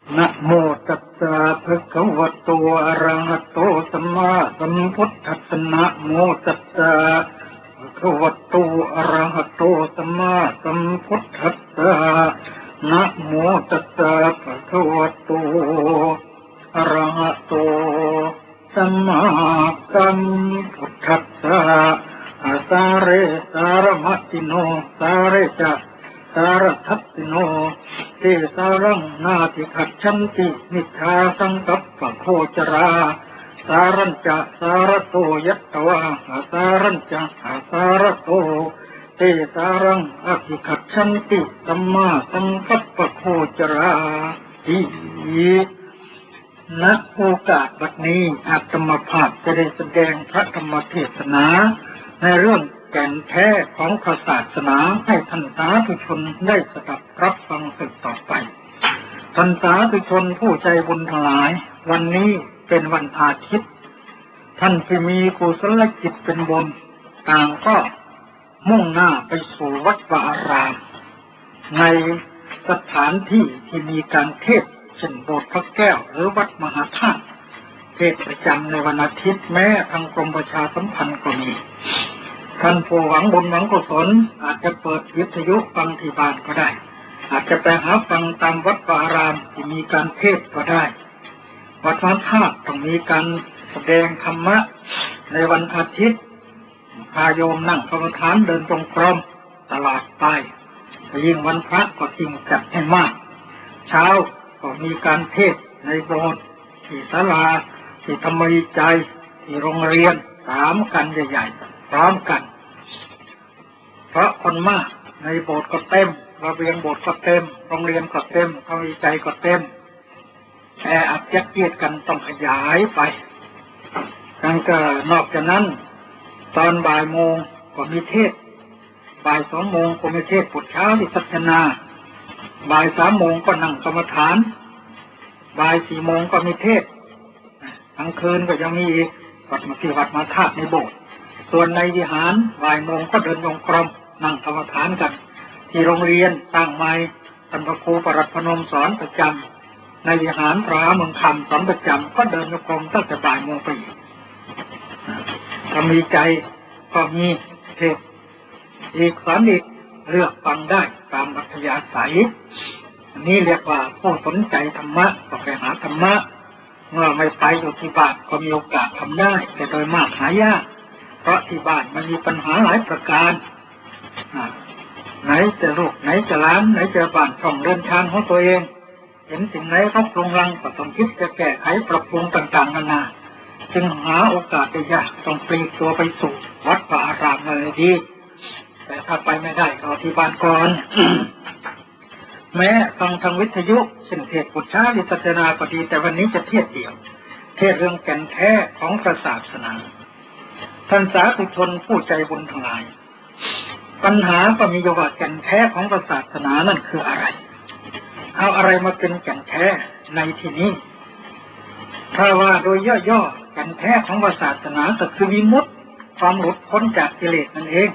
นะโมตัสสะภะคะวะโตอะระหะโตสัมมาสัมพุทธัสสะนะโมตัสสะภะคะวะโตอะระหะโตสัมมาสัมพุทธัสสะนะโมตัสสะภะคะวะโตอะระหะโตสัมมาสัมพุทธัสสะอาสาเรสารมัตติโนสาเรจะสารทัตติโนเตสารังนาติขัดชันติมิทาสังกัปปะโคจราสารัญจะสารโตยัตตวาอาสารัญจะอาสารโตเตสารังอภิขัดชันติสัมมาสังกัปปะโคจราทิณโอกาสบัดนี้อาตมาภาพจะได้แสดงพระธรรมเทศนาในเรื่องแก่นแท้ของพระศาสนาให้ท่านสาธุชนได้สดับรับฟังสืบต่อไปท่านสาธุชนผู้ใจบุญทั้งหลายวันนี้เป็นวันอาทิตย์ท่านที่มีกุศลจิตเป็นบุญต่างก็มุ่งหน้าไปสู่วัดวาอารามในสถานที่ที่มีการเทศน์เช่นโบสถ์พระแก้วหรือวัดมหาธาตุเทศน์ประจำในวันอาทิตย์แม้ทางกรมประชาสัมพันธ์ก็มีท่านผู้หวังบุญหวังกุศลอาจจะเปิดวิทยุฟังที่บ้านก็ได้อาจจะไปหาฟังตามวัดวาอารามที่มีการเทศน์ก็ได้วัดพระธาตุต้องมีการแสดงธรรมะในวันอาทิตย์พาโยมนั่งกรรมฐานเดินจงกรมตลอดไปยิ่งวันพระก็ยิ่งจัดให้มากเช้าก็มีการเทศน์ในโบสถ์ที่ศาลาที่ธรรมวิจัยที่โรงเรียนสามกันใหญ่ๆพร้อมกันเพราะคนมากในโบสถ์ก็เต็มระเบียงโบสถ์ก็เต็มโรงเรียนก็เต็มธรรมวิจัยก็เต็มแต่อัดยัดเยียดกันต้องขยายไปดังก็นอกจากนั้นตอนบ่ายโมงก็มีเทศบ่าย2 โมงก็มีเทศปุถเช้าวิสัชนาบ่าย3 โมงก็นั่งกรรมฐานบ่าย4 โมงก็มีเทศทั้งคืนก็ยังมีอีกวัดมาที่วัดมาธาตุในโบสถ์ส่วนในวิหารบ่ายโมงก็เดินจงกรมนั่งกรรมฐานกันที่โรงเรียนตั้งไม้ท่านพระครูปรัชญ์พนมสอนประจำในวิหารพระมงคำสอนประจำก็เดินจงกรมตั้งแต่บ่ายโมงไปถ้ามีใจก็มีเทศอีกสอนอีกเลือกฟังได้ตามอัธยาศัยนี่เรียกว่าผู้สนใจธรรมะก็ไปหาธรรมะเมื่อไม่ไปอยู่ที่บ้านก็มีโอกาสทำได้แต่โดยมากหายากเพราะที่บ้านมันมีปัญหาหลายประการไหนจะลูกไหนจะหลานไหนจะบ้านช่องเดินทางของตัวเองเห็นสิ่งไหนรบกวนรังก็ต้องคิดจะแก้ไขปรับปรุงต่างๆนานาจึงหาโอกาสได้ยากต้องปลีกตัวไปสู่วัดวาอารามเลยดีแต่ถ้าไปไม่ได้ก็ที่บ้านก่อน แม้ฟังทางวิทยุเช่นเทศปุถเช้าวิสัชนาก็ดีแต่วันนี้จะเทศเดี่ยวเทศเรื่องแก่นแท้ของพระศาสนาท่านสาธุชนผู้ใจบุญทั้งหลายปัญหาก็มีอยู่ว่าแก่นแท้ของพระศาสนานั่นคืออะไรเอาอะไรมาเป็นแก่นแท้ในที่นี้ถ้าว่าโดยย่อๆแก่นแท้ของพระศาสนาก็คือวิมุตติความหลุดพ้นจากกิเลสนั่นเอง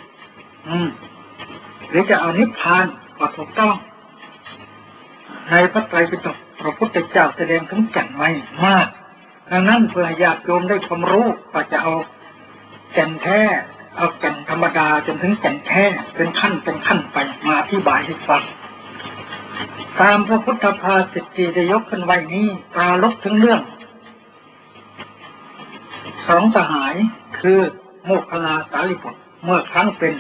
หรือจะเอานิพพานก็ถูกต้องในพระไตรปิฎกพระพุทธเจ้าแสดงถึงแก่นไว้มากดังนั้นเพื่อญาติโยมได้ความรู้ก็จะเอาแก่นแท้เอาแก่นธรรมดาจนถึงแก่นแท้เป็นขั้นไปมาอธิบายให้ฟังตามพระพุทธภาษิตที่ได้ยกขึ้นไว้นี้ปรารภถึงเรื่อง2 สหายคือโมคคัลลาสารีบุตรเมื่อครั้งเป็น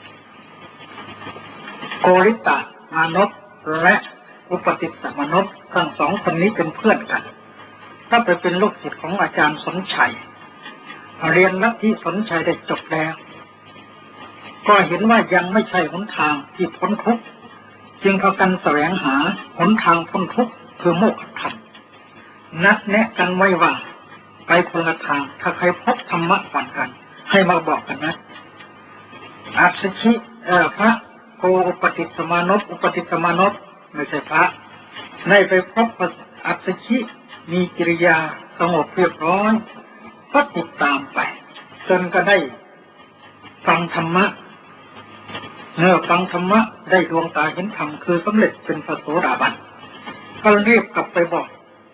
โกริตมานพและอุปติสสมานพทั้ง2 คนนี้เป็นเพื่อนกันถ้าไปเป็นลูกศิษย์ของอาจารย์สนชัยเรียนลัทธิสนชัยได้จบแล้วก็เห็นว่ายังไม่ใช่หนทางที่พ้นทุกข์จึงพากันแสวงหาหนทางพ้นทุกข์คือโมกขธรรมนัดแนะกันไว้ว่าไปคนละทางถ้าใครพบธรรมะก่อนกันให้มาบอกกันนะอัศชิพระโกอุปติสสมานพไม่ใช่พระได้ไปพบอัศชิมีกิริยาสงบเรียบร้อยก็ติดตามไปจนก็ได้ฟังธรรมะเมื่อฟังธรรมะได้ดวงตาเห็นธรรมคือสำเร็จเป็นพระโสดาบันก็รีบกลับไปบอก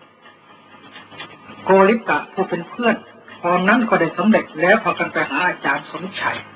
โกริตะผู้เป็นเพื่อนตอนนั้นก็ได้สำเร็จแล้วพากันไปหาอาจารย์สมชัย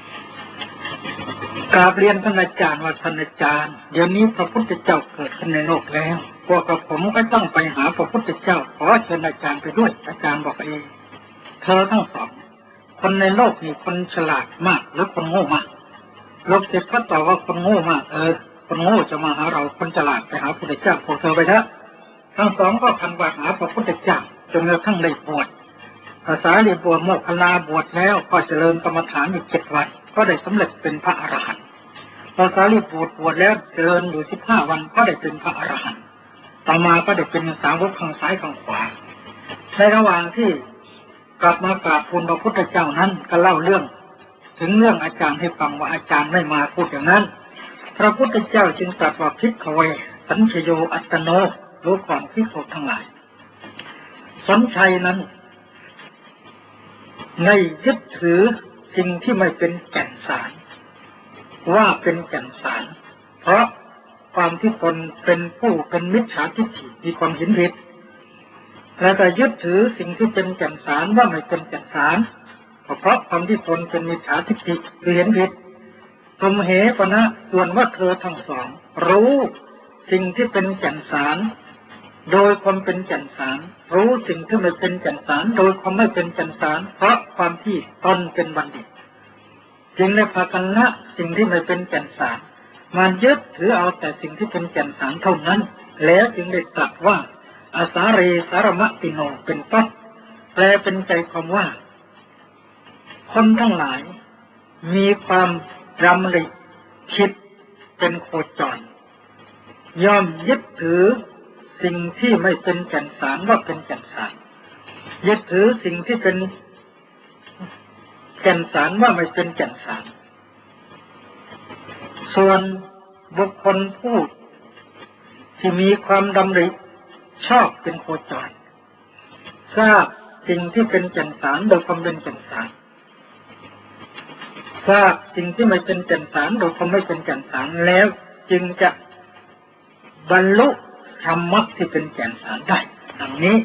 กราบเรียนท่านอาจารย์ว่าท่านอาจารย์เดี๋ยวนี้พระพุทธเจ้าเกิดขึ้นในโลกแล้วพวกกับผมก็ต้องไปหาพระพุทธเจ้าขอเชิญอาจารย์ไปด้วยอาจารย์บอกเองเธอทั้งสองคนในโลกนี่คนฉลาดมากหรือคนโง่มากลูกศิษย์ก็ตอบว่าคนโง่มากคนโง่จะมาหาเราคนฉลาดไปหาพระพุทธเจ้าพวกเธอไปเถอะทั้งสองก็พันว่าหาพระพุทธเจ้าจนกระทั่งได้บวชภาษาเรียนบวชโมคคัลลาบวชแล้วก็เจริญกรรมฐานอยู่7 วันก็ได้สำเร็จเป็นพระอรหันต์ภาษาเรียนบวชแล้วเจริญอยู่15 วันก็ได้เป็นพระอรหันต์ต่อมาก็ได้เป็นสาวกข้างซ้ายข้างขวาในระหว่างที่กลับมากราบทูลพระพุทธเจ้านั้นก็เล่าเรื่องถึงเรื่องอาจารย์ให้ฟังว่าอาจารย์ไม่มาพูดอย่างนั้นพระพุทธเจ้าจึงตรัสว่าภิกขเวสัญชโยอัตโนรู้ก่อนภิกษุทั้งหลายสัญชัยนั้นในยึดถือสิ่งที่ไม่เป็นแก่นสารว่าเป็นแก่นสารเพราะความที่ตนเป็นผู้เป็นมิจฉาทิฏฐิมีความเห็นผิดและก็ยึดถือสิ่งที่เป็นแก่นสารว่าไม่เป็นแก่นสารเพราะความที่ตนเป็นมิจฉาทิฏฐิคือเห็นผิดสมเหตุนะส่วนว่าเธอทั้งสองรู้สิ่งที่เป็นแก่นสารโดยความเป็นแก่นสารรู้สิ่งที่ไม่เป็นแก่นสารโดยความไม่เป็นแก่นสารเพราะความที่ตนเป็นบัณฑิตจึงได้พากันละสิ่งที่ไม่เป็นแก่นสารมายึดถือเอาแต่สิ่งที่เป็นแก่นสารเท่านั้นแล้วจึงได้ตรัสว่าอาสาเรสารมะติโนเป็นต้นแปลเป็นใจความว่าคนทั้งหลายมีความรำลึกคิดเป็นโคจรย่อมยึดถือสิ่งที่ไม่เป็นแก่นสารว่าเป็นแก่นสารยึดถือสิ่งที่เป็นแก่นสารว่าไม่เป็นแก่นสารส่วนบุคคลผู้ที่มีความดำริชอบเป็นโคจรทราบสิ่งที่เป็นแก่นสารโดยความเป็นแก่นสารทราบสิ่งที่ไม่เป็นแก่นสารโดยความไม่เป็นแก่นสารแล้วจึงจะบรรลุธรรมะที่เป็นแก่นสารได้ดังนี้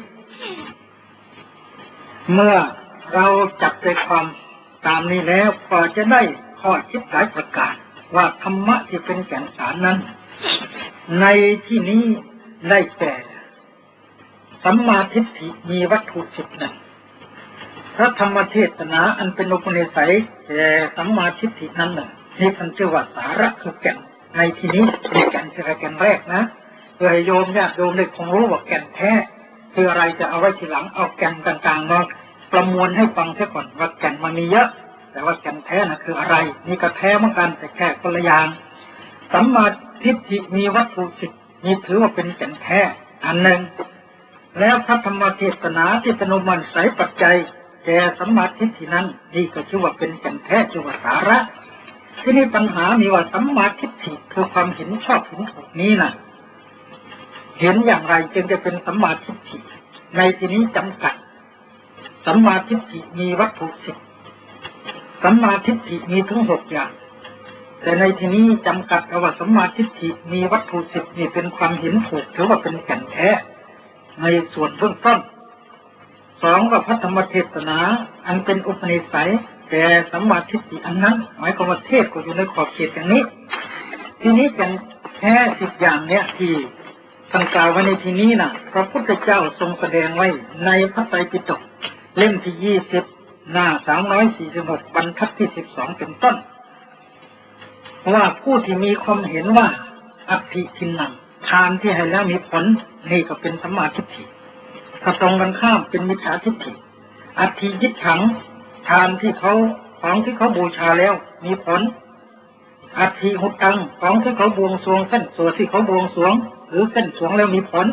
เมื่อเราจับใจความตามนี้แล้วก็จะได้ข้อคิดหลายประการว่าธรรมะที่เป็นแก่นสารนั้นในที่นี้ได้แก่สัมมาทิฏฐิมีวัตถุ10นั้นพระธรรมเทศนาอันเป็นอุปนิสัยแก่สัมมาทิฏฐินั้นนี่ท่านชื่อว่าสาระคือแก่นในที่นี้เป็นแก่นคือแก่นแรกนะเพื่อให้โยมเนี่ยโยมได้คงรู้ว่าแก่นแท้คืออะไรจะเอาไว้ทีหลังเอาแก่นต่างๆมาประมวลให้ฟังเสียก่อนว่าแก่นมันมีเยอะแต่ว่าแก่นแท้น่ะคืออะไรนี่ก็แท้เหมือนกันแต่แค่คนละอย่างสัมมาทิฏฐิมีวัตถุ10นี่ถือว่าเป็นแก่นแท้อันหนึ่งแล้วพระธรรมเทศนาที่เป็นอุปนิสัยปัจจัยแก่สัมมาทิฏฐินั้นนี่ก็ชื่อว่าเป็นแก่นแท้ชื่อว่าสาระที่นี่ปัญหามีว่าสัมมาทิฏฐิคือความเห็นชอบเห็นถูกนี้น่ะเห็นอย่างไรจึงจะเป็นสัมมาทิฏฐิในที่นี้จำกัดสัมมาทิฏฐิมีวัตถุ10สัมมาทิฏฐิมีถึง6อย่างแต่ในที่นี้จำกัดเอาว่าสัมมาทิฏฐิมีวัตถุ10นี่เป็นความเห็นถูกถือว่าเป็นแก่นแท้ในส่วนเบื้องต้น2ก็พระธรรมเทศนาอันเป็นอุปนิสัยแก่สัมมาทิฏฐิอันนั้นหมายความว่าเทศก็อยู่ในขอบเขตอย่างนี้ที่นี้แก่นแท้10อย่างเนี้ยที่ท่านกล่าวไว้ในที่นี้นะพระพุทธเจ้าทรงแสดงไว้ในพระไตรปิฎกเล่มที่20หน้า346บรรทัดที่12เป็นต้นว่าผู้ที่มีความเห็นว่าอัตถิทินนังทานที่ให้แล้วมีผลนี่ก็เป็นสัมมาทิฏฐิถ้าตรงกันข้ามเป็นมิจฉาทิฏฐิอัตถิยิถังทานที่เขาของที่เขาบูชาแล้วมีผลอัตถิหุตังของที่เขาบวงสรวงเส้นส่วนที่เขาบวงสรวงหรือเส้นสวงแล้วมีผล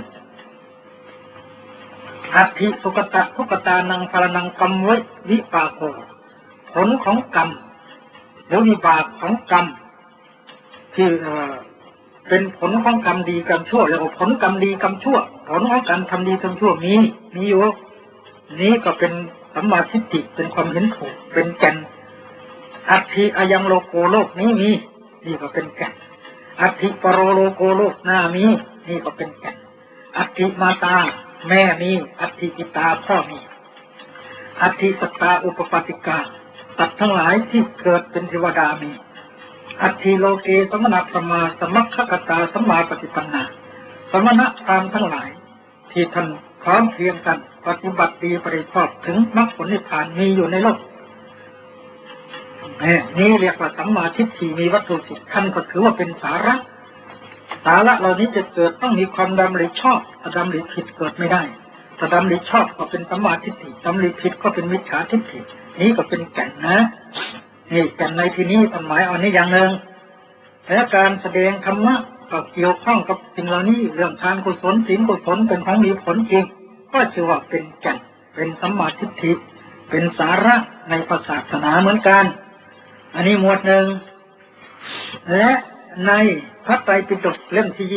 อัตถิสุกตะทุกตานังพลนังกรรมวิปากโกผลของกรรมหรือวิบากของกรรมที่เป็นผลของกรรมดีกรรมชั่วแล้วผลกรรมดีกรรมชั่วผลของการทำดีทำชั่วมีอยู่นี้ก็เป็นสัมมาทิฏฐิเป็นความเห็นถูกเป็นแก่นอัตถิอายังโลโกโลกนี้มีนี่ก็เป็นแก่นอัตถิปโรโลโกโลกหน้ามีนี่ก็เป็นแก่นอัตถิมาตาแม่มีอัตถิปิตาพ่อมีอัตถิสัตตาอุปปาติกาสัตว์ทั้งหลายที่เกิดเป็นเทวดามีอัตถิโลเกสมณพรหมาสมัคคกตาสัมมาปฏิปันนาสมณพราหมณ์ทั้งหลายที่ท่านพร้อมเพรียงกันปฏิบัติดีปริชอบถึงมรรคผลนิพพานมีอยู่ในโลกนี่เรียกว่าสัมมาทิฏฐิมีวัตถุสิทธิ์ท่านก็ถือว่าเป็นสาระเหล่านี้จะเกิดต้องมีความดำริชอบถ้าดำริผิดเกิดไม่ได้ถ้าดำริชอบก็เป็นสัมมาทิฏฐิดำริผิดก็เป็นมิจฉาทิฏฐินี้ก็เป็นแก่นนะนี่แก่นในที่นี้หมายเอานี้อย่างหนึ่งและการแสดงธรรมะก็เกี่ยวข้องกับสิ่งเหล่านี้เรื่องทานกุศลศีลกุศลเป็นของมีผลจริงก็ชื่อว่าเป็นแก่นเป็นสัมมาทิฏฐิเป็นสาระในศาสนาเหมือนกันอันนี้หมวดหนึ่งและในพระไตรปิฎกเล่มที่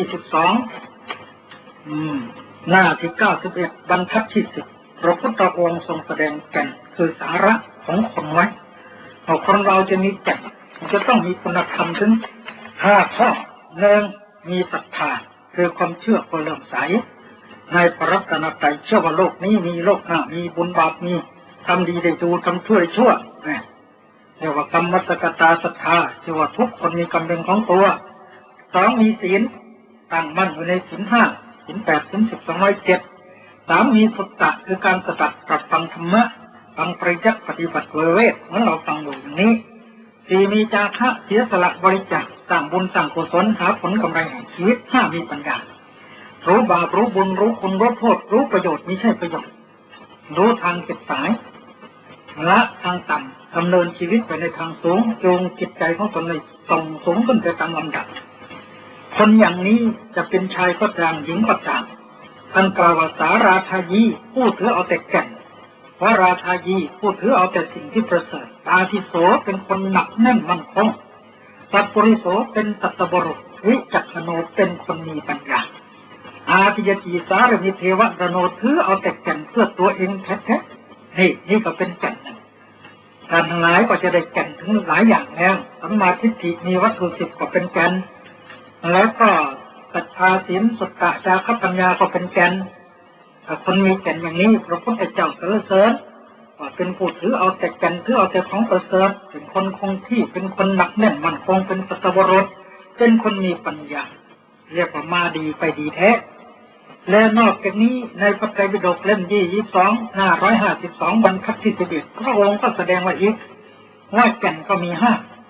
22หน้าที่91บรรทัดที่10พระพุทธองค์ทรงแสดงแก่นคือสาระของคนไว้คนเราจะมีแก่นจะต้องมีคุณธรรมถึง5ข้อหนึ่งมีศรัทธาคือความเชื่อความเลื่อมใสในพระรัตนตรัยเชื่อว่าโลกนี้มีโลกหน้ามีบุญบาปมีทำดีได้ดูทำชั่วได้ชั่วเรียกว่ากรรมสกตาศรัทธาเชื่อว่าทุกคนมีกรรมเป็นของตัวสองมีศีลตั้งมั่นอยู่ในศีล5ศีล8ศีล10 207 3มีสุตตะคือการสดับปรับฟังธรรมะฟังปริยัติปฏิบัติเวทเหมือนเราฟังอยู่อย่างนี้4มีจาคะเสียสละบริจาคสร้างบุญสร้างกุศลหาผลกำไรแห่งชีวิต5มีปัญญารู้บาปรู้บุญรู้คุณรู้โทษรู้ประโยชน์มิใช่ประโยชน์รู้ทางเก็บสายละทางต่ำดำเนินชีวิตไปในทางสูงจูงจิตใจของตนในส่งสูงขึ้นไปตามลำดับคนอย่างนี้จะเป็นชายก็ตามหญิงก็ตามท่านกล่าวว่าสาราชายีผู้ถือเอาแต่แก่นวราชายีผู้ถือเอาแต่สิ่งที่ประเสริฐตาทิโสเป็นคนหนักแน่นมั่นคงสัพปริโสเป็นสัตบุรุษวิจักขโนเป็นคนมีปัญญาอาทิยติสารมิเทวะระโนถือเอาแต่แก่นเพื่อตัวเองแท้ๆนี่ก็เป็นแก่นการทั้งหลายก็จะได้แก่นถึงหลายอย่างแล้วสัมมาทิฏฐิมีวัตถุสิบก็เป็นแก่นแล้วก็ศรัทธาศีลสุตตะจาคะปัญญาก็เป็นแก่นถ้าคนมีแก่นอย่างนี้พระพุทธเจ้าสรรเสริญว่าเป็นผู้ถือเอาแต่แก่นถือเอาแต่ของประเสริฐเป็นคนคงที่เป็นคนหนักแน่นมั่นคงเป็นสัตบุรุษเป็นคนมีปัญญาเรียกว่ามาดีไปดีแท้และนอกจากนี้ในพระไตรปิฎกเล่ม22หน้า152บรรทัดที่11พระองค์ก็แสดงไว้อีกว่าแก่นก็มี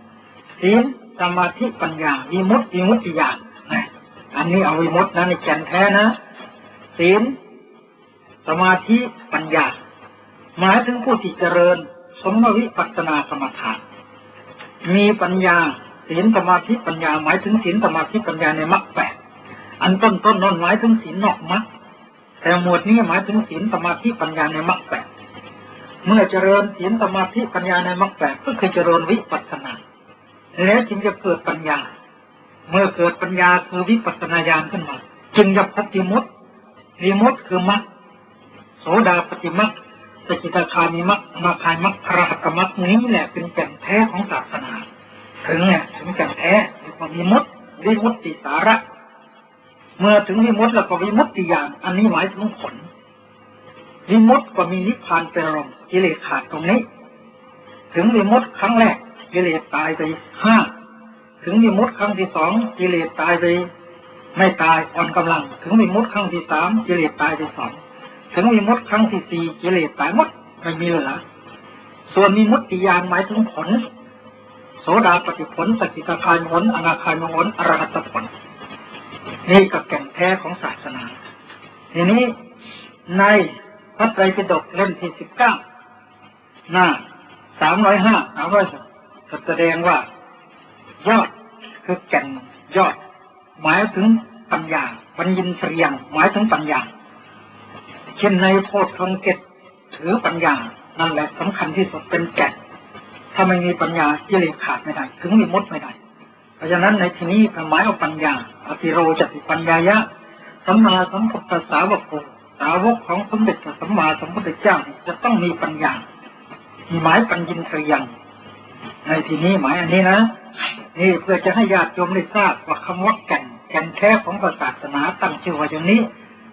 5ศีลสมาธิปัญญาวิมุตติวิมุตติญาณอันนี้เอาวิมุตตินะในแก่นแท้นะศีลสมาธิปัญญาหมายถึงผู้ที่เจริญสมวิปัสสนากรรมฐานมีปัญญาศีลสมาธิปัญญาหมายถึงศีลสมาธิปัญญาในมรรค8อันต้นนั่นหมายถึงศีลนอกมรรคแต่หมวดนี้หมายถึงศีลสมาธิปัญญาในมรรค8เมื่อเจริญศีลสมาธิปัญญาในมรรค8ก็คือเจริญวิปัสสนาแล้วจึงจะเกิดปัญญาเมื่อเกิดปัญญาคือวิปัสสนาญาณขึ้นมาจึงจะพบวิมุตติวิมุตติคือมรรคโสดาปฏิมรรคสกิทาคามิมรรคอนาคามิมรรคอรหัตมรรคนี้แหละเป็นแก่นแท้ของศาสนาถึงแก่นแท้คือวิมุตติวิมุตติสาระเมื่อถึงวิมุตติแล้วก็วิมุตติญาณอันนี้หมายถึงผลวิมุตติก็มีนิพพานเป็นอารมณ์กิเลสขาดตรงนี้ถึงวิมุตติครั้งแรกกิเลสตายไป5ถึงวิมุตติครั้งที่2กิเลสตายไปไม่ตายอ่อนกำลังถึงวิมุตติครั้งที่3กิเลสตายไป2ถึงวิมุตติครั้งที่4กิเลสตายหมดไม่มีเหลือส่วนวิมุตติญาณหมายถึงผลโสดาปฏิผลสกิทาคามิผลอนาคามิผลอรหัตผลนี่ก็แก่นแท้ของศาสนาทีนี้ในพระไตรปิฎกเล่มที่19หน้า305แสดงว่ายอดคือแก่นยอดหมายถึงปัญญาปัญญินทรียังหมายถึงปัญญาเช่นในโพธิธรรม7ถือปัญญานั่นแหละสำคัญที่สุดเป็นแก่นถ้าไม่มีปัญญากิเลสขาดไม่ได้ถึงวิมุตติไม่ได้เพราะฉะนั้นในที่นี้หมายเอาปัญญาอติโรจติปัญญายะสัมมาสัมพุทธสาวกสาวกของสมเด็จพระสัมมาสัมพุทธเจ้าจะต้องมีปัญญามีหมายปัญญินทรียังในที่นี้หมายอันนี้นะนี่เพื่อจะให้ญาติโยมได้ทราบว่าคำว่าแก่นแท้ของศาสนาตั้งชื่อว่าอย่างนี้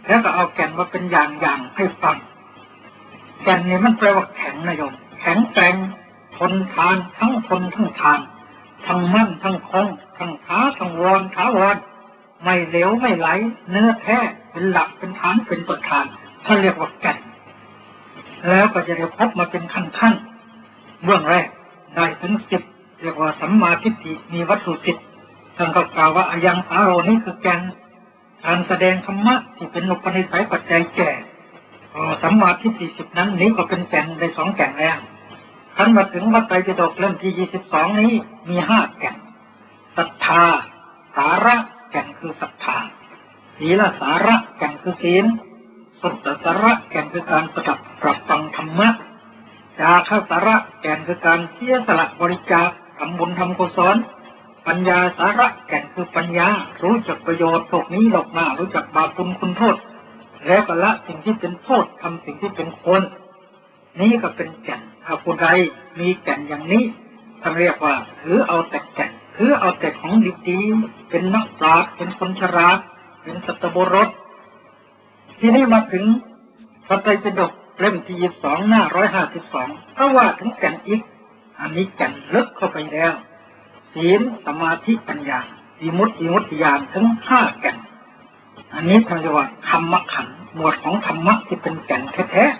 แล้วก็เอาแก่นมาเป็นอย่างให้ฟังแก่นนี่มันแปลว่าแข็งนะโยมแข็งแกร่งทนทานทั้งทนทั้งทานทั้งมั่นทั้งคงทั้งท้าทั้งวรท้าวรไม่เหลวไม่ไหลเนื้อแท้เป็นหลักเป็นฐานเป็นประธานท่านเรียกว่าแก่นแล้วก็จะได้พบมาเป็นขั้นเบื้องแรกได้ถึง10เรียกว่าสัมมาทิฏฐิมีวัตถุ10ท่านก็กล่าวว่าอายังสาโรนี้คือแก่นการแสดงธรรมะที่เป็นอุปนิสัยปัจจัยแก่สัมมาทิฏฐิ10นั้นนี้ก็เป็นแก่นได้2แก่นแล้วขั้นมาถึงพระไตรปิฎกเล่มที่22นี้มี5แก่นศรัทธาสาระแก่นคือศรัทธาศีลสาระแก่นคือศีลสุตตสาระแก่นคือการสดับปรับฟังธรรมะจาคะสาระแก่นคือการเสียสละบริจาคทำบุญทำกุศลปัญญาสาระแก่นคือปัญญารู้จักประโยชน์โลกนี้โลกหน้ารู้จักบาปบุญคุณโทษแล้วก็ละสิ่งที่เป็นโทษทำสิ่งที่เป็นคนนี้ก็เป็นแก่นถ้าผู้ใดมีแก่นอย่างนี้ท่านเรียกว่าถือเอาแต่แก่นถือเอาแต่ของดีๆเป็นนักปราชญ์เป็นคนฉลาดเป็นสัตบุรุษที่นี่มาถึงพระไตรปิฎกเล่มที่22หน้า152ก็ว่าถึงแก่นอีกอันนี้แก่นลึกเข้าไปแล้วศีลสมาธิปัญญาวิมุตติญาณถึง5แก่นอันนี้ท่านเรียกว่าธรรมขันธ์หมวดของธรรมะที่เป็นแก่นแท้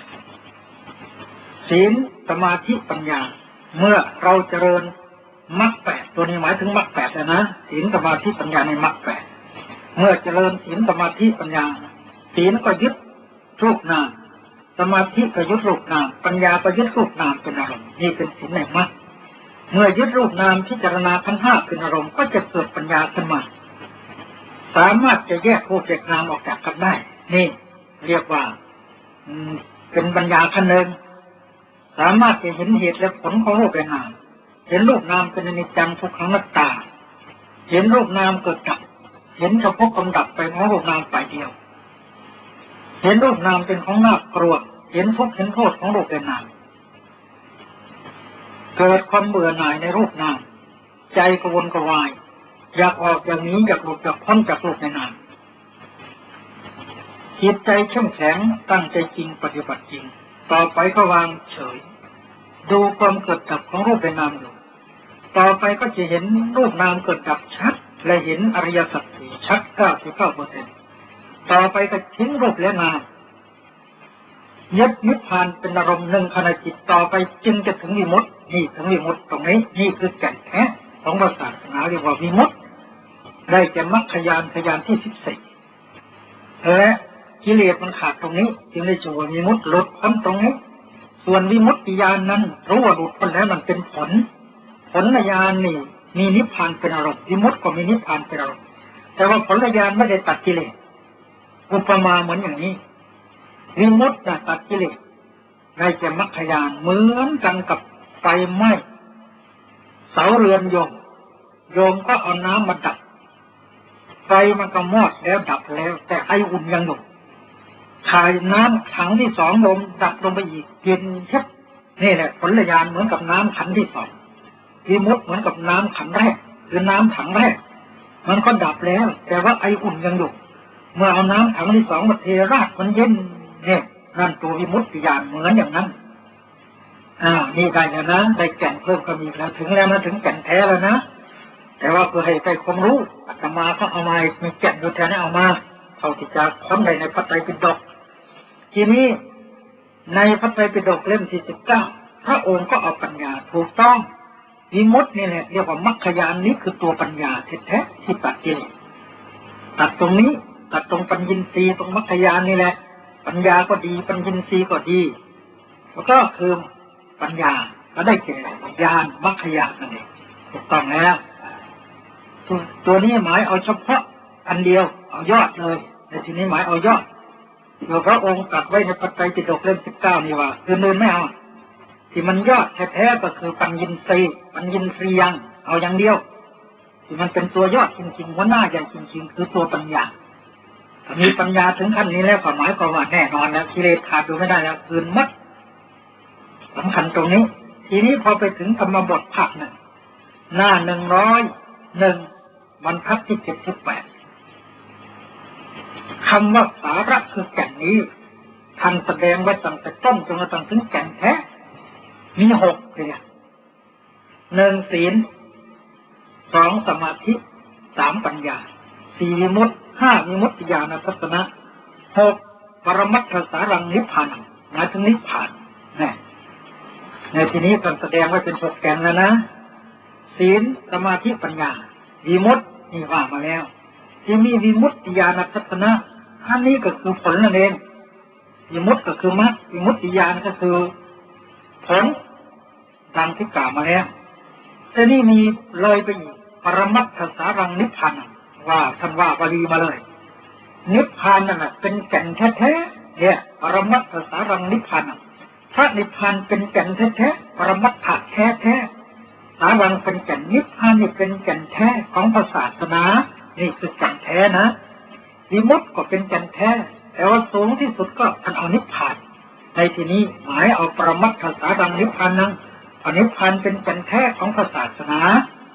ๆศีลสมาธิปัญญาเมื่อเราเจริญมรรค8ตัวนี้หมายถึงมรรค8นะศีลสมาธิปัญญาในมรรค8เมื่อเจริญศีลสมาธิปัญญาศีลก็ยึดรูปนามสมาธิก็ยึดรูปนามปัญญาก็ยึดรูปนามเป็นอารมณ์นี่เป็นศีลในมรรคเมื่อยึดรูปนามพิจารณาทั้ง5เป็นอารมณ์ก็จะเกิดปัญญาขึ้นมาสามารถจะแยกรูปแยกนามออกจากกันได้นี่เรียกว่าเป็นปัญญาขั้นหนึ่งสามารถจะเห็นเหตุและผลของรูปและนามเห็นรูปนามเป็นอนิจจังทุกขังอนัตตาเห็นรูปนามเกิดดับเห็นเฉพาะความดับไปของรูปนามฝ่ายเดียวเห็นรูปนามเป็นของน่ากลัวเห็นทุกข์เห็นโทษของรูปและนามเกิดความเบื่อหน่ายในรูปนามใจกระวนกระวายอยากออกอย่างนี้อยากหลุดจากพ้นจากรูปและนามจิตใจเข้มแข็งตั้งใจจริงปฏิบัติจริงต่อไปก็วางเฉยดูความเกิดดับของรูปและนามอยู่ต่อไปก็จะเห็นรูปนามเกิดดับชัดและเห็นอริยสัจสี่ชัด 99% ต่อไปก็ทิ้งรูปและนามยึดนิพพานเป็นอารมณ์หนึ่งขณะจิตต่อไปจึงจะถึงวิมุตตินี่ถึงวิมุตติตรงนี้นี่คือแก่นแท้ของศาสนาเรียกว่าวิมุตติได้แก่มรรคญาณที่14และกิเลสมันขาดตรงนี้จึงได้ชื่อว่าวิมุตติหลุดพ้นตรงนี้ส่วนวิมุตติญาณนั้นรู้ว่าหลุดพ้นแล้วมันเป็นผลญาณนี่มีนิพพานเป็นอารมณ์วิมุตติก็มีนิพพานเป็นอารมณ์แต่ว่าผลญาณไม่ได้ตัดกิเลสอุปมาเหมือนอย่างนี้วิมุตติตัดกิเลสได้แก่มรรคญาณเหมือนกันกับไฟไหม้เสาเรือนโยมก็เอาน้ำมาดับไฟมันก็มอดแล้วดับแล้วแต่ไออุ่นยังอยู่ถ่ายน้ำถังที่2โยมดับลงไปอีกเย็นเช็ดนี่แหละผลญาณเหมือนกับน้ำขันที่2วิมุตติเหมือนกับน้ำขันแรกหรือน้ำถังแรกมันก็ดับแล้วแต่ว่าไออุ่นยังอยู่เมื่อเอาน้ำถังที่2มาเทราดมันเย็นเนี่ยนั่นตัววิมุตติญาณเหมือนอย่างนั้นนี่ได้แล้วนะได้แก่นเพิ่มก็มีแล้วถึงแล้วนะถึงแก่นแท้แล้วนะแต่ว่าเพื่อให้ได้ความรู้อาตมาก็เอามามีแก่นอยู่แท้นี้เอามาเท่าที่จะค้นได้ในพระไตรปิฎกทีนี้ในพระไตรปิฎกเล่มที่19พระองค์ก็เอาปัญญาถูกต้องวิมุตตินี่แหละเรียกว่ามรรคญาณนี้คือตัวปัญญาแท้ๆที่ตัดกิเลสตัดตรงนี้ตัดตรงปัญญินทรีย์ตรงมรรคญาณนี่แหละปัญญาก็ดีปัญญินทรีย์ก็ดีแล้วก็คือปัญญาก็ได้แก่ญาณมรรคญาณนั่นเองถูกต้องแล้วตัวนี้หมายเอาเฉพาะอันเดียวเอายอดเลยในที่นี้หมายเอายอดโดยพระองค์ตรัสไว้ในพระไตรปิฎกเล่ม19นี่ว่าคือเนินไม่เอาที่มันยอดแท้ๆก็คือปัญญินทรีย์ยังเอาอย่างเดียวที่มันเป็นตัวยอดจริงๆหัวหน้าใหญ่จริงๆคือตัวปัญญามีปัญญาถึงขั้นนี้แล้วหมายความว่าแน่นอนแล้วกิเลสขาดดูไม่ได้แล้วคืนมัดสำคัญตรงนี้ทีนี้พอไปถึงธรรมบทภาคหนึ่งหน้า101บรรทัดที่78คคำว่าสาระคือแก่นนี้ท่านแสดงไว้ตั้งแต่ต้นจนกระทั่งถึงแก่นแท้มี6เนี่ย1ศีล2สมาธิ3ปัญญา4วิมุตติ5วิมุตติญาณทัศนะ6ปรมัตถสารังนิพพานหมายถึงนิพพานในที่นี้ท่านแสดงไว้เป็น6แก่นแล้วนะศีลสมาธิปัญญาวิมุตตินี่ว่ามาแล้วที่มีวิมุตติญาณทัศนะอันนี้ก็คือผลนั่นเองวิมุตติก็คือมรรควิมุตติญาณก็คือผลดังที่กล่าวมาแล้วแต่นี่มีเลยไปอีกปรมัตถสารังนิพพานว่าท่านว่าบาลีมาเลยนิพพานนั่นแหละเป็นแก่นแท้ๆเนี่ยปรมัตถสารังนิพพานพระนิพพานเป็นแก่นแท้ๆปรมัตถะแท้ๆสารังเป็นแก่นนิพพานนี่เป็นแก่นแท้ของศาสนานี่คือแก่นแท้นะวิมุตติก็เป็นแก่นแท้แต่ว่าสูงที่สุดก็ท่านเอานิพพานในที่นี้หมายเอาปรมัตถสารังนิพพานนั้นนิพพานเป็นแก่นแท้ของศาสนา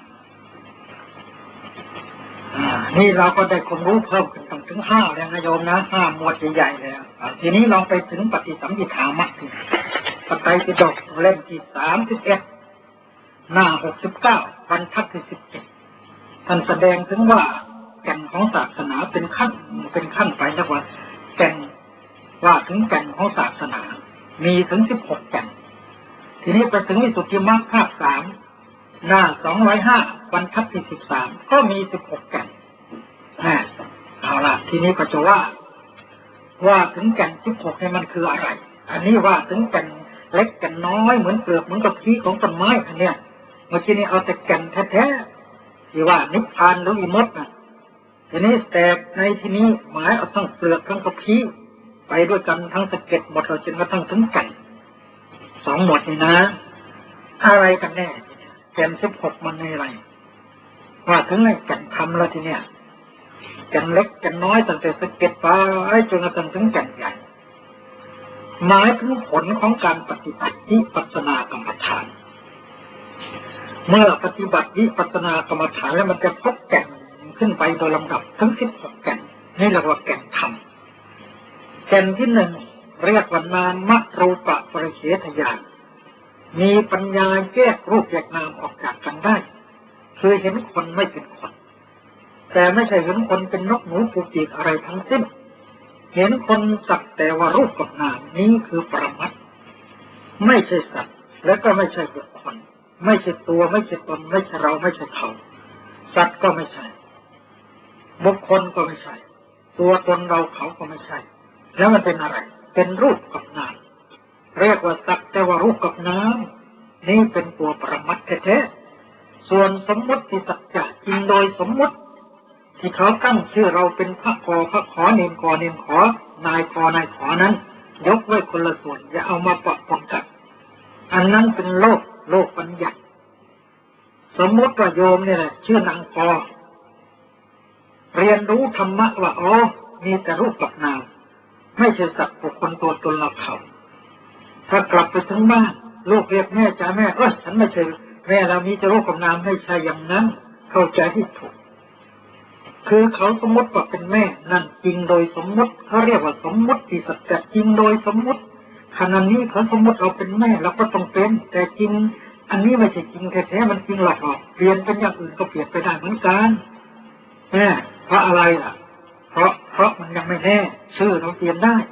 นี่เราก็ได้ความรู้เพิ่มขึ้นถึง5แล้วนะโยมนะ5หมวดใหญ่ๆแล้วทีนี้ลองไปถึงปฏิสัมภิทามรรคพระไตรปิฎกเล่มที่31หน้า69บรรทัดที่17ท่านแสดงถึงว่าแก่นของศาสนาเป็นขั้นไปแล้วว่าแก่นว่าถึงแก่นของศาสนามีถึง16แก่นทีนี้ไปถึงวิสุทธิมรรคภาค3หน้า205บรรทัดที่13ก็มี16แก่นเอาล่ะทีนี้ก็จะว่าถึงแก่น16ให้มันคืออะไรอันนี้ว่าถึงแก่นเล็กแก่นน้อยเหมือนเปลือกเหมือนกับขี้ของต้นไม้อันเนี้ยเมื่อกี้นี้เอาแต่แก่นแท้ๆที่ว่านิพพานหรือวิมุตตินะทีนี้แต่ในที่นี้หมายเอาทั้งเปลือกทั้งกับขี้ไปด้วยกันทั้งสะเก็ดหมดเราจนกระทั่งถึงแก่น2หมดนี่นะอะไรกันแน่แก่น16มันในอะไรว่าถึงไอ้แก่นธรรมแล้วทีเนี้ยแก่นเล็กแก่นน้อยตั้งแต่สะเก็ดไปจนกระทั่งถึงแก่นใหญ่หมายถึงผลของการปฏิบัติวิปัสสนากรรมฐานเมื่อปฏิบัติวิปัสสนากรรมฐานแล้วมันจะพบแก่นขึ้นไปโดยลำดับทั้ง16แก่นนี่เรียกว่าแก่นธรรมแก่นที่1เรียกว่านามรูปปริเฉทญาณมีปัญญาแยกรูปแยกนามออกจากกันได้คือเห็นคนไม่เป็นคนแต่ไม่ใช่เห็นคนเป็นนกหนูปูปีกอะไรทั้งสิ้นเห็นคนสักแต่ว่ารูปกับนามนี้คือปรมัตถ์ไม่ใช่สัตว์และก็ไม่ใช่บุคคลไม่ใช่ตัวไม่ใช่ตนไม่ใช่เราไม่ใช่เขาสัตว์ก็ไม่ใช่บุคคลก็ไม่ใช่ตัวตนเราเขาก็ไม่ใช่แล้วมันเป็นอะไรเป็นรูปกับนามเรียกว่าสักแต่ว่ารูปกับนามนี่เป็นตัวปรมัตถ์แท้ๆส่วนสมมติสัจจะจริงโดยสมมติที่เขาตั้งชื่อเราเป็นพระกอพระขอเนนกอเนนขอนายกอนายขอนั้นยกไว้คนละส่วนอย่าเอามาปะปนกันอันนั้นเป็นโลกบัญญัติสมมติว่าโยมเนี่ยชื่อนางกอเรียนรู้ธรรมะว่าอ๋อมีแต่รูปกับนามไม่ใช่สัตว์บุคคลตัวตนเราเขาถ้ากลับไปถึงบ้านลูกเรียกแม่จ๋าแม่ฉันไม่ใช่แม่เรามีแต่รูปกับนามไม่ใช่อย่างนั้นเข้าใจที่ถูกคือเขาสมมติว่าเป็นแม่นั่นจริงโดยสมมติเขาเรียกว่าสมมติสัจจะจริงโดยสมมติขณะนี้เขาสมมติเราเป็นแม่เราก็ต้องเป็นแต่จริงอันนี้ไม่ใช่จริงแท้ๆมันจริงหรอกเปลี่ยนเป็นอย่างอื่นก็เปลี่ยนไปได้เหมือนกันเพราะอะไรล่ะเพราะมันยังไม่แน่ชื่อเราเปลี่ยนได้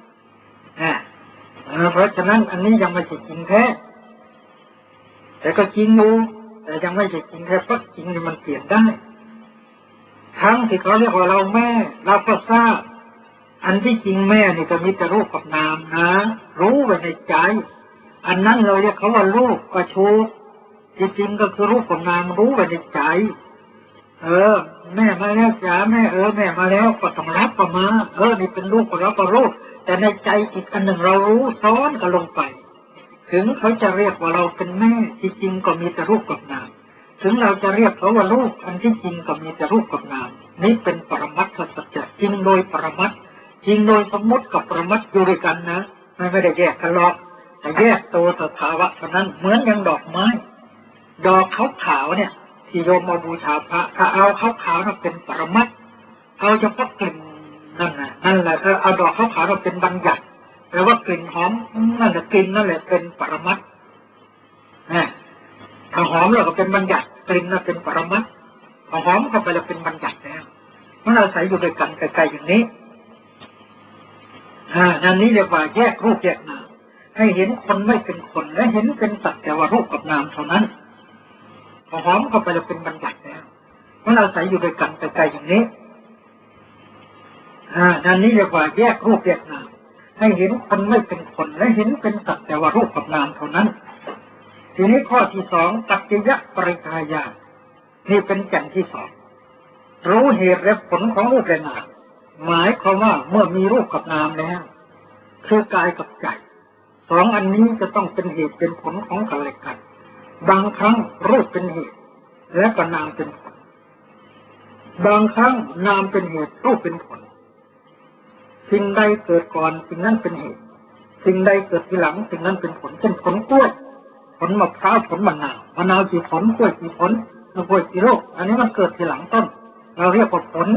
เพราะฉะนั้นอันนี้ยังไม่ใช่จริงแท้แต่ก็จริงอยู่แต่ยังไม่ใช่จริงแท้เพราะจริงนี่มันเปลี่ยนได้ทั้งที่เขาเรียกว่าเราแม่เราก็ทราบอันที่จริงแม่นี่ก็มีแต่รูปกับนามนะรู้ไว้ในใจอันนั้นเราเรียกเขาว่ารูปก็ชูจริงๆก็คือรูปกับนามรู้ไว้ในใจแม่มาแล้วจ๋าแม่แม่มาแล้วก็ต้องรับก็มานี่เป็นรูปก็รับก็รู้แต่ในใจอีกอันหนึ่งเรารู้ซ้อนกันลงไปถึงเขาจะเรียกว่าเราเป็นแม่จริงๆก็มีแต่รูปกับนามถึงเราจะเรียกเขาว่ารูปอันที่จริงก็มีแต่รูปกับนามนี่เป็นปรมัตถสัจจะจริงโดยปรมัตถ์จริงโดยสมมติกับปรมัตถ์อยู่ด้วยกันนะไม่ได้แยกกันหรอกแต่แยกตัวสภาวะเท่านั้นเหมือนอย่างดอกไม้ดอกขาวๆเนี่ยที่โยมมาบูชาพระถ้าเอาขาวๆนั้นเป็นปรมัตถ์เอาเฉพาะกลิ่นนั่นแหละเอาดอกขาวๆเราเป็นบัญญัติแปลว่ากลิ่นหอมนั่นแหละกลิ่นนั่นแหละเป็นปรมัตถ์ถ้าหอมเราก็เป็นบัญญัติกลิ่นน่ะเป็นปรมัตถ์พอหอมเข้าไปแล้วเป็นบัญญัติแล้วมันอาศัยอยู่ด้วยกันไกลๆอย่างนี้อันนี้เรียกว่าแยกรูปแยกนามให้เห็นคนไม่เป็นคนและเห็นเป็นสักแต่ว่ารูปกับนามเท่านั้นพอหอมเข้าไปแล้วเป็นบัญญัติแล้วมันอาศัยอยู่ด้วยกันไกลๆอย่างนี้อันนี้เรียกว่าแยกรูปแยกนามให้เห็นคนไม่เป็นคนและเห็นเป็นสักแต่ว่ารูปกับนามเท่านั้นทีนี้ข้อที่สองปัจจยปริกายญาณนี่เป็นแก่นที่สองรู้เหตุและผลของรูปและนามหมายความว่าเมื่อมีรูปกับนามแล้วคือกายกับใจสองอันนี้จะต้องเป็นเหตุเป็นผลของกันและกันบางครั้งรูปเป็นเหตุและก็นามเป็นผลบางครั้งนามเป็นเหตุรูปเป็นผลสิ่งใดเกิดก่อนสิ่งนั้นเป็นเหตุสิ่งใดเกิดทีหลังสิ่งนั้นเป็นผลเช่นผลกล้วยผลมะพร้าวผลมะนาวกี่ผลกล้วยกี่ผลกล้วยกี่ลูกอันนี้มันเกิดทีหลังต้นเราเรียกว่าผล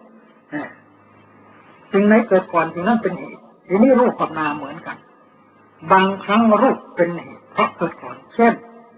สิ่งไหนเกิดก่อนสิ่งนั้นเป็นเหตุทีนี้รูปกับนามเหมือนกันบางครั้งรูปเป็นเหตุเพราะเกิดก่อนเช่น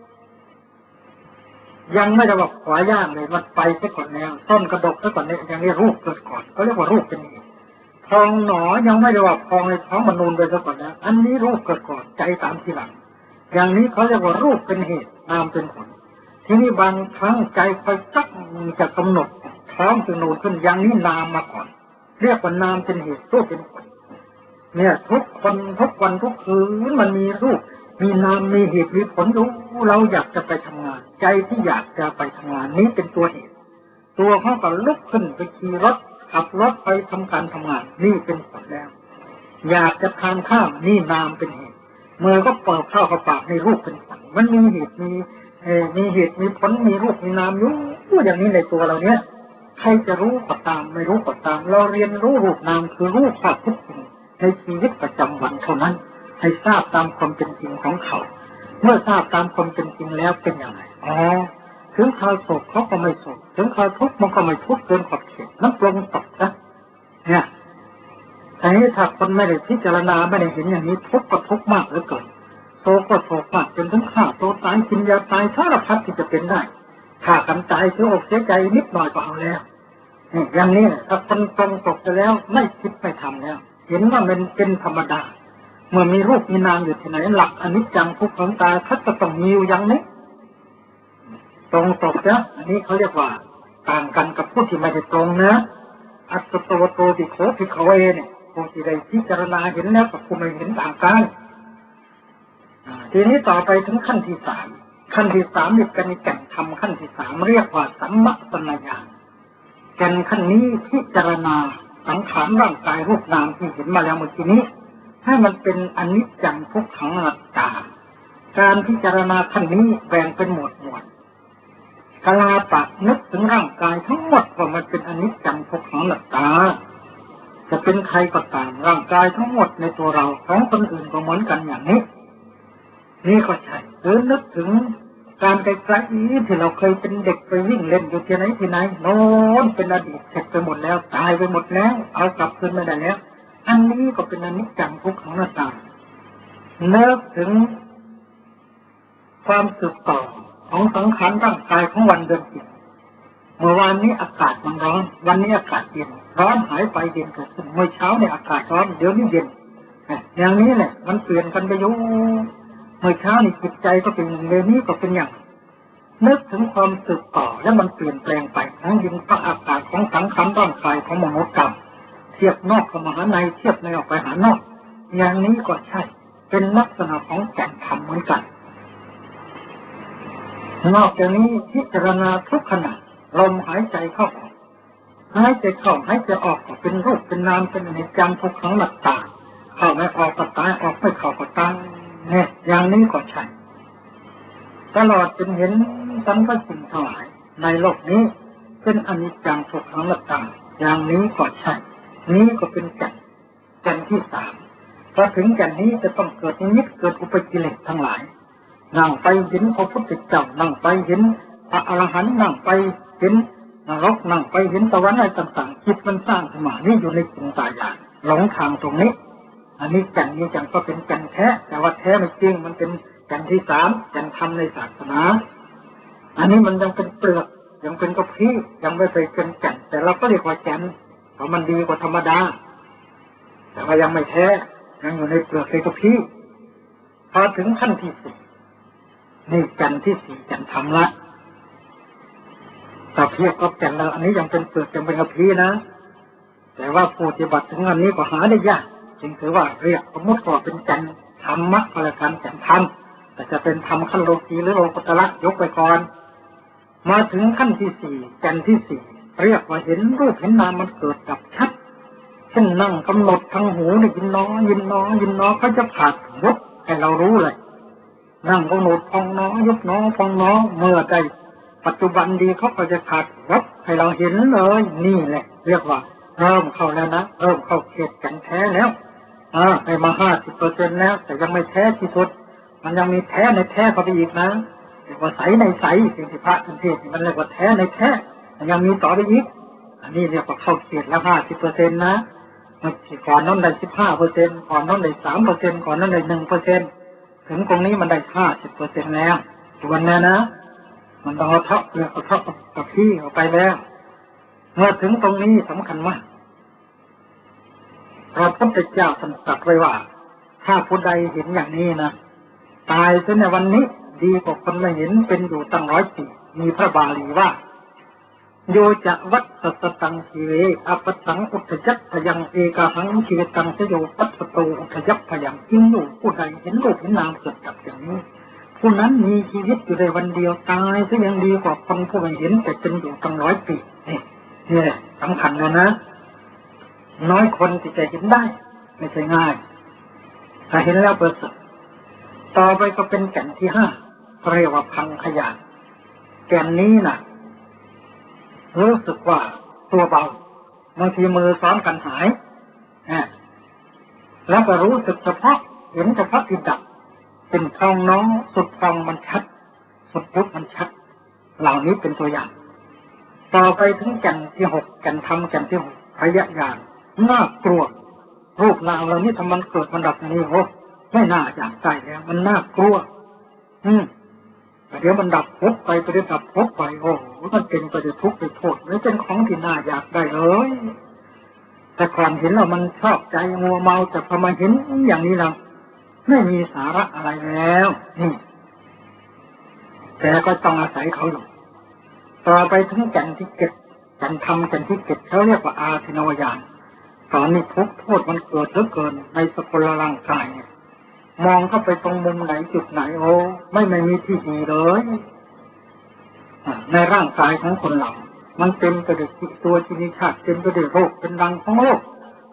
ยังไม่ได้ว่าขวาย่างเลยมันไปซะก่อนแล้วต้นกระดกซะก่อนเนี่ยยังเรียกรูปเกิดก่อนเขาเรียกว่ารูปเป็นเหตุพองหนอยังไม่ได้ว่าพองในท้องมนูนไปซะก่อนแล้วอันนี้รูปเกิดก่อนใจตามทีหลังอย่างนี้เขาเรียกว่ารูปเป็นเหตุนามเป็นผลทีนี้บางครั้งใจคอยจักจะกำหนดท้องจะนูนขึ้นอย่างนี้นามมาก่อนเรียกว่านามเป็นเหตุรูปเป็นผลเนี่ยทุกคนทุกวันทุกคืนมันมีรูปมีนามมีเหตุมีผลรู้เราอยากจะไปทำงานใจที่อยากจะไปทำงานนี้เป็นตัวเหตุตัวเขาก็ลุกขึ้นไปขี่รถขับรถไปทำการทำงานนี่เป็นผลแล้วอยากจะทานข้าวนี่นามเป็นเหตุมือก็เปิดข้าวเข้าปากในรูปเป็นผลมันมีเหตุมีเหตุมีผลมีรูปมีนามอยู่อย่างนี้ในตัวเราเนี้ยใครจะรู้ก็ตามไม่รู้ก็ตามเราเรียนรู้รูปนามคือรู้ข้อเท็จจริงในชีวิตประจำวันเท่านั้นให้ทราบตามความเป็นจริงของเขาเมื่อทราบตามความเป็นจริงแล้วเป็นอย่างไรถึงคราวโศกเขาก็ไม่โศกถึงคราวทุกข์มันก็ไม่ทุกข์เกินขอบเขตน้ำปรุงตกนะเนี่ยแต่ถ้าคนไม่ได้พิจารณาไม่ได้เห็นอย่างนี้ทุกข์ก็ทุกข์มากเหลือเกินโศกก็โศกมากจนถึงฆ่าตัวตายกินยาตายสารพัดที่จะเป็นได้ฆ่ากันตายเสียอกเสียใจนิดหน่อยก็เอาแล้วอย่างนี้ถ้าคนตรงตกไปแล้วไม่คิดไม่ทำแล้วเห็นว่ามันเป็นธรรมดาเมื่อมีรูปมีนามอยู่ที่ไหนหลักอนิจจังทุกขังตาเขาจะต้องมีอยู่อย่างนี้ตรงตกนะอันนี้เขาเรียกว่าต่างกันกับผู้ที่ไม่ได้ตรงนะอัตโตโตติโขติเขาเอเนี่ยผู้ที่ได้พิจารณาเห็นแล้วกับผู้ไม่เห็นต่างกันทีนี้ต่อไปถึงขั้นที่สามนี่เป็นแก่นธรรมขั้นที่สามเรียกว่าสัมมปัญญาแก่นขั้นนี้พิจารณาสังขารร่างกายรูปนามที่เห็นมาแล้วเมื่อกี้นี้ให้มันเป็นอนิจจังทุกขังอนัตตาการพิจารณาขั้นนี้แบ่งเป็นหมวดกลาปะนึกถึงร่างกายทั้งหมดว่ามันเป็นอนิจจังทุกขังอนัตตาจะเป็นใครก็ตามร่างกายทั้งหมดในตัวเราของคนอื่นก็เหมือนกันอย่างนี้นี่ก็ใช่หรือนึกถึงการไกลๆที่เราเคยเป็นเด็กไปวิ่งเล่นอยู่ที่ไหนโน้นเป็นอดีตเสร็จไปหมดแล้วตายไปหมดแล้วเอากลับคืนไม่ได้แล้วอันนี้ก็เป็นอนิจจังทุกขังอนัตตานึกถึงความสืบต่อของสังขารร่างกายของวันเดือนปีเมื่อวานนี้อากาศมันร้อนวันนี้อากาศเย็นร้อนหายไปเย็นเกิดขึ้นเมื่อเช้าเนี่ยอากาศร้อนเดี๋ยวนี้เย็นอย่างนี้เนี่ยมันเปลี่ยนกันไปอยู่เมื่อเช้านี่จิตใจก็เป็นอย่างเดี๋ยวนี้ก็เป็นอย่างนึกถึงความสืบต่อและมันเปลี่ยนแปลงไปทั้งดินฟ้าอากาศของสังขารร่างกายของมนุษย์กรรมเทียบนอกกับมหาในเทียบในออกไปหานอกอย่างนี้ก็ใช่เป็นลักษณะของแก่นธรรมเหมือนกันนอกจากนี้พิจารณาทุกขณะลมหายใจเข้าออกหายใจเข้าหายใจออกก็เป็นรูปเป็นนามเป็นอนิจจังทุกขังอนัตตาเข้าไม่ออกก็ตายออกไม่เข้าก็ตายเนี่ยอย่างนี้ก็ใช่ตลอดจนเห็นสรรพสิ่งทั้งหลายในโลกนี้เป็นอนิจจังทุกขังอนัตตาอย่างนี้ก็ใช่นี้ก็เป็นแก่นที่สามพอถึงแก่นนี้จะต้องเกิดนิมิตเกิดอุปกิเลสทั้งหลายนั่งไปเห็นพระพุทธเจ้านั่งไปเห็นพระอรหันต์นั่งไปเห็นนรกนั่งไปเห็นสวรรค์อะไรต่างๆจิตมันสร้างขึ้นมานี่อยู่ในจิตตายานหลงทางตรงนี้อันนี้แก่นนี้จังก็เป็นแก่นแท้แต่ว่าแท้ไม่จริงมันเป็นแก่นที่สามแก่นธรรมในศาสนาอันนี้มันยังเป็นเปลือกยังเป็นกระพี้ยังไม่เคยเป็นแก่นแต่เราก็เรียกว่าแก่นเพราะมันดีกว่าธรรมดาแต่ว่ายังไม่แท้ยังอยู่ในเปลือกในกระพี้พอถึงขั้นที่สี่นี่แก่นที่สี่แก่นธรรมละถ้าเทียบกับแก่นแล้วอันนี้ยังเป็นเปลือกยังเป็นกระพี้นะแต่ว่าผู้ปฏิบัติถึงอันนี้ก็หาได้ยากจึงถือว่าเรียกสมมติว่าเป็นแก่นธรรมะก็แล้วกันแก่นธรรมแต่จะเป็นธรรมขั้นโลกีหรือโลกุตระยกไปก่อนมาถึงขั้นที่สี่แก่นที่สี่เรียกว่าเห็นรูปเห็นนามมันเกิดดับชัดเช่นนั่งกำหนดทางหูได้ยินน้อยินน้อยินน้อเขาจะผ่าวุฒิให้เรารู้เลยนั่งกำหนดพองน้อยุบน้อพองน้อเมื่อใดปัจจุบันดีเขาก็จะขาดวัดให้เราเห็นเลยนี่แหละเรียกว่าเริ่มเข้าแล้วนะเริ่มเข้าเขตแก่นแท้แล้วไปมา50%แล้วแต่ยังไม่แท้ที่สุดมันยังมีแท้ในแท้เข้าไปอีกนะเรียกว่าใสในใสสิ่งที่พระท่านเทศน์มันเรียกว่าแท้ในแท้ยังมีต่อไปอีกอันนี้เรียกว่าเข้าเขตแล้ว50%นะก่อนนั้นได้15%ก่อนนั้นได้3%ก่อนนั้นได้1%ถึงตรงนี้มันได้50%แล้วส่วนนี้นะมันต้องเอาเท่ากับพี่ออกไปแล้วเมื่อถึงตรงนี้สำคัญมากพระพุทธเจ้าตรัสไว้ว่าถ้าผู้ใดเห็นอย่างนี้นะตายเสียในวันนี้ดีกว่าคนไม่เห็นเป็นอยู่ตั้ง100 ปีมีพระบาลีว่าโยจะวัตสตังชีเวอปสังอุทยัพพยังเอกหังชีวตังสโยปัสสโตอุทยัพพยังจริงอยู่ผู้ใดเห็นรูปเห็นนามเกิดดับอย่างนี้ผู้นั้นมีชีวิตอยู่ในวันเดียวตายซะยังดีกว่าคนผู้ไม่เห็นแต่เป็นอยู่ตั้ง100 ปีนี่แหละสำคัญแล้วนะน้อยคนที่จะเห็นได้ไม่ใช่ง่ายถ้าเห็นแล้วประเสริฐต่อไปก็เป็นแก่นที่5เรียกว่าพังขยานแก่นนี้น่ะรู้สึกว่าตัวเบาบางทีมือซ้อนกันหายแล้วก็รู้สึกเฉพาะเห็นเฉพาะที่ดับเป็นทองน้องสุดทองมันชัดสุดยุบมันชัดเหล่านี้เป็นตัวอย่างต่อไปถึงแก่นที่6แก่นธรรมแก่นที่6ระยะยานน่ากลัวรูปนามเหล่านี้ทำมันเกิดมันดับอย่างนี้โอ้ไม่น่าอยากใจแล้วมันน่ากลัวเดี๋ยวมันดับพบไปเดี๋ยวดับพบไปโอ้มันเป็นไปด้วยทุกข์ด้วยโทษไม่เป็นของที่น่าอยากได้เลยแต่ก่อนเห็นแล้วมันชอบใจมัวเมาแต่พอมาเห็นอย่างนี้แล้วไม่มีสาระอะไรแล้วแต่ก็ต้องอาศัยเขาอยู่ต่อไปถึงแก่นที่7แก่นธรรมแก่นที่7เขาเรียกว่าอาทินวญาณตอนนี้ทุกโทษมันเกิดเหลือเกินในสกุลร่างกายมองเข้าไปตรงมุมไหนจุดไหนโอ้ไม่มีที่ดีเลยในร่างกายของคนเรามันเต็มไปด้วยตัวจินิชาติเต็มไปด้วยโรคเป็นดังของโรค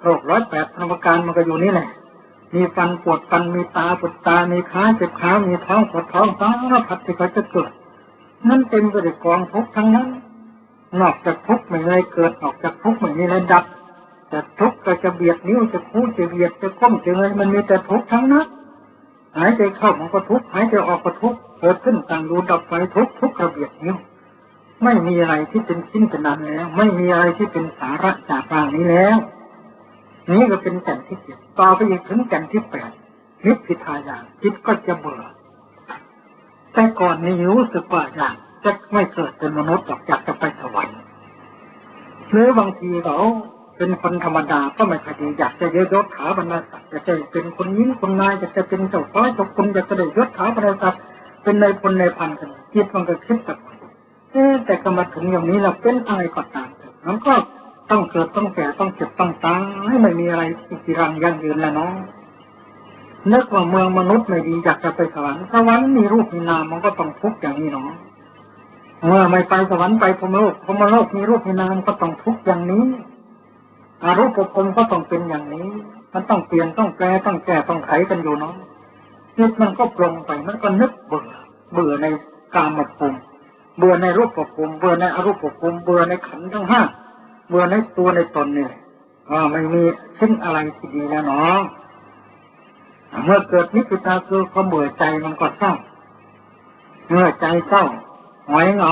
108 ประการมันก็อยู่นี่แหละมีฟันปวดฟันมีตาปวดตามีขาเจ็บขามีท้องปวดท้องสารพัดที่เขาจะเกิดนั่นเต็มไปด้วยกองทุกข์ทั้งนั้นนอกจากทุกข์ไม่เลยเกิดออกจากทุกข์ไม่มีอะไรดับแต่ทุกข์ก็จะเบียดนิ้วจะคู่จะเบียดจะก้มจะเงยมันมีแต่ทุกข์ทั้งนั้นหายใจเข้ามันก็ทุกข์หายใจออกก็ทุกข์เกิดขึ้นตั้งอยู่ดับไปทุกข์กระเบียดนิ้วไม่มีอะไรที่เป็นชิ้นเป็นอันแล้วไม่มีอะไรที่เป็นสาระจากร่างนี้แล้วนี่ก็เป็นแก่นที่7ต่อไปอีกถึงแก่นที่8นิพพิทายานจิตก็จะเบื่อแต่ก่อนนี้รู้สึกว่าอยากจะไม่เกิดเป็นมนุษย์อยากจะไปสวรรค์หรือบางทีเราเป็นคนธรรมดาก็ไม่คดีอยากจะยศถาบรรดาศักดิ์จะเป็นคนยิ่งคนนายจะเป็นเจ้าฟ้าเจ้าคุณจะได้ยศถาบรรดาศักดิ์เป็นในพลในพันกันจิตมันก็คิดแบบแต่ก็มาถึงอย่างนี้เราเป็นอะไรก็ตามมันก็ต้องเกิดต้องแก่ต้องเจ็บต้องตายไม่มีอะไรที่รังยั่งยืนแล้วเนาะนึกว่าเมืองมนุษย์ไม่ดีอยากจะไปสวรรค์มีรูปมีนามมันก็ต้องทุกข์อย่างนี้เนาะเมื่อไม่ไปสวรรค์ไปพรหมโลกมีรูปมีนามก็ต้องทุกข์อย่างนี้อารูปภพก็ต้องเป็นอย่างนี้มันต้องเปลี่ยนต้องแปลต้องแก้ต้องไขกันอยู่เนาะจิตมันก็ปรุงไปมันก็นึกเบื่อในกามภูมิเบื่อในรูปภพเบื่อในอรูปภพเบื่อในขันธ์ทั้ง5เบื่อในตัวในตนนี่ไม่มีชิ้นอะไรที่ดีแล้วเนาะเมื่อเกิดนิพพิทาคือความเบื่อใจมันก็เศร้าเมื่อใจเศร้าหงอยเหงาแ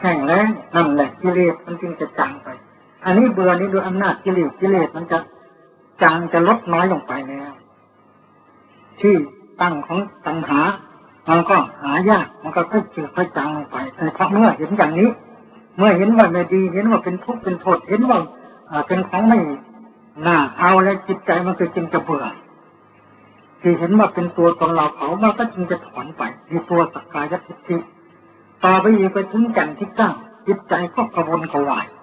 แห้งแล้งนั่นแหละกิเลสมันจึงจะจางไปอันนี้เบื่อนี้โดยอำนาจกิเลสมันจะจางจะลดน้อยลงไปแล้วที่ตั้งของตัณหามันก็หายากมันก็ค่อยจืดค่อยจางลงไปเพราะเมื่อเห็นอย่างนี้เมื่อเห็นว่าไม่ดีเห็นว่าเป็นทุกข์เป็นโทษเห็นว่าเป็นของไม่น่าเอาแล้วจิตใจมันก็จึงจะเบื่อที่เห็นว่าเป็นตัวตนเราเขามันก็จึงจะถอนไปมีตัวสักกายทิฏฐิต่อไปอีกไปถึงแก่นที่เก้าจิตใจก็กระวนกระวาย